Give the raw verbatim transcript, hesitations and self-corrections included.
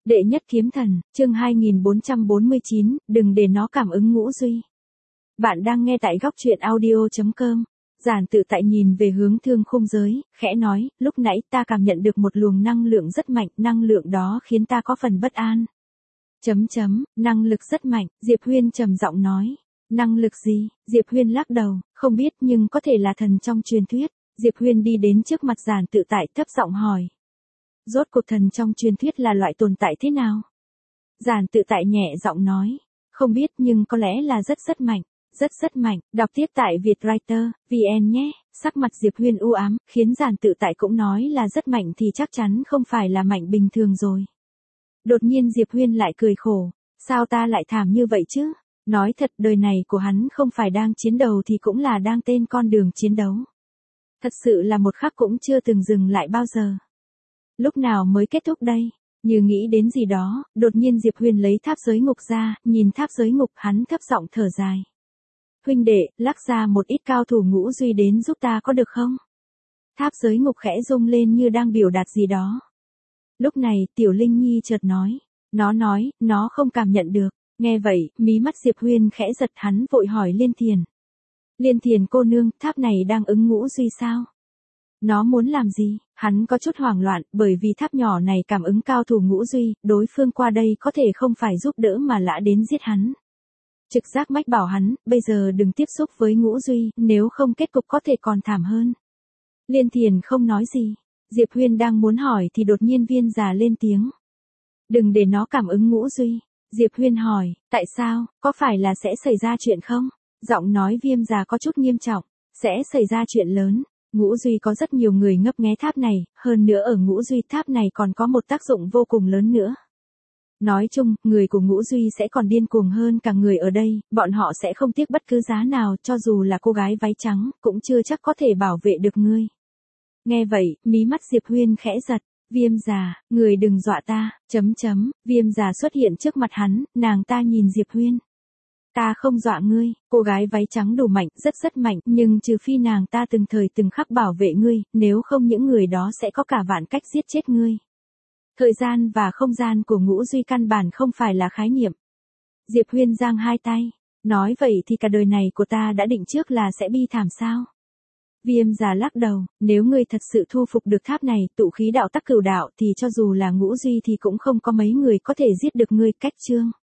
Đệ nhất kiếm thần, chương hai nghìn bốn trăm bốn mươi chín, đừng để nó cảm ứng Ngũ Duy. Bạn đang nghe tại góc truyện audio chấm com. Giản Tự Tại nhìn về hướng thương khung giới, khẽ nói, lúc nãy ta cảm nhận được một luồng năng lượng rất mạnh, năng lượng đó khiến ta có phần bất an. Chấm chấm, năng lực rất mạnh, Diệp Huyên trầm giọng nói. Năng lực gì? Diệp Huyên lắc đầu, không biết nhưng có thể là thần trong truyền thuyết. Diệp Huyên đi đến trước mặt Giản Tự Tại thấp giọng hỏi. Rốt cuộc thần trong truyền thuyết là loại tồn tại thế nào? Giản Tự Tại nhẹ giọng nói, không biết nhưng có lẽ là rất rất mạnh, rất rất mạnh, đọc tiếp tại Vietwriter, vn nhé. Sắc mặt Diệp Huyên u ám, khiến Giản Tự Tại cũng nói là rất mạnh thì chắc chắn không phải là mạnh bình thường rồi. Đột nhiên Diệp Huyên lại cười khổ, sao ta lại thảm như vậy chứ? Nói thật đời này của hắn không phải đang chiến đấu thì cũng là đang tên con đường chiến đấu. Thật sự là một khắc cũng chưa từng dừng lại bao giờ. Lúc nào mới kết thúc đây? Như nghĩ đến gì đó, đột nhiên Diệp Huyên lấy tháp giới ngục ra, nhìn tháp giới ngục hắn thấp giọng thở dài. Huynh đệ, lắc ra một ít cao thủ Ngũ Duy đến giúp ta có được không? Tháp giới ngục khẽ rung lên như đang biểu đạt gì đó. Lúc này Tiểu Linh Nhi chợt nói. Nó nói, nó không cảm nhận được. Nghe vậy, mí mắt Diệp Huyên khẽ giật hắn vội hỏi Liên Thiền. Liên Thiền cô nương, tháp này đang ứng Ngũ Duy sao? Nó muốn làm gì? Hắn có chút hoảng loạn, bởi vì tháp nhỏ này cảm ứng cao thủ Ngũ Duy, đối phương qua đây có thể không phải giúp đỡ mà lã đến giết hắn. Trực giác mách bảo hắn, bây giờ đừng tiếp xúc với Ngũ Duy, nếu không kết cục có thể còn thảm hơn. Liên Thiền không nói gì. Diệp Huyên đang muốn hỏi thì đột nhiên Viên già lên tiếng. Đừng để nó cảm ứng Ngũ Duy. Diệp Huyên hỏi, tại sao, có phải là sẽ xảy ra chuyện không? Giọng nói Viêm già có chút nghiêm trọng, sẽ xảy ra chuyện lớn. Ngũ Duy có rất nhiều người ngấp nghé tháp này, hơn nữa ở Ngũ Duy tháp này còn có một tác dụng vô cùng lớn nữa. Nói chung, người của Ngũ Duy sẽ còn điên cuồng hơn cả người ở đây, bọn họ sẽ không tiếc bất cứ giá nào cho dù là cô gái váy trắng, cũng chưa chắc có thể bảo vệ được ngươi. Nghe vậy, mí mắt Diệp Huyên khẽ giật, Viêm già, người đừng dọa ta, chấm chấm, Viêm già xuất hiện trước mặt hắn, nàng ta nhìn Diệp Huyên. Ta không dọa ngươi, cô gái váy trắng đủ mạnh, rất rất mạnh, nhưng trừ phi nàng ta từng thời từng khắc bảo vệ ngươi, nếu không những người đó sẽ có cả vạn cách giết chết ngươi. Thời gian và không gian của Ngũ Duy căn bản không phải là khái niệm. Diệp Huyên giang hai tay, nói vậy thì cả đời này của ta đã định trước là sẽ bi thảm sao? Viêm già lắc đầu, nếu ngươi thật sự thu phục được tháp này, tụ khí đạo tắc cửu đạo thì cho dù là Ngũ Duy thì cũng không có mấy người có thể giết được ngươi. Cách chương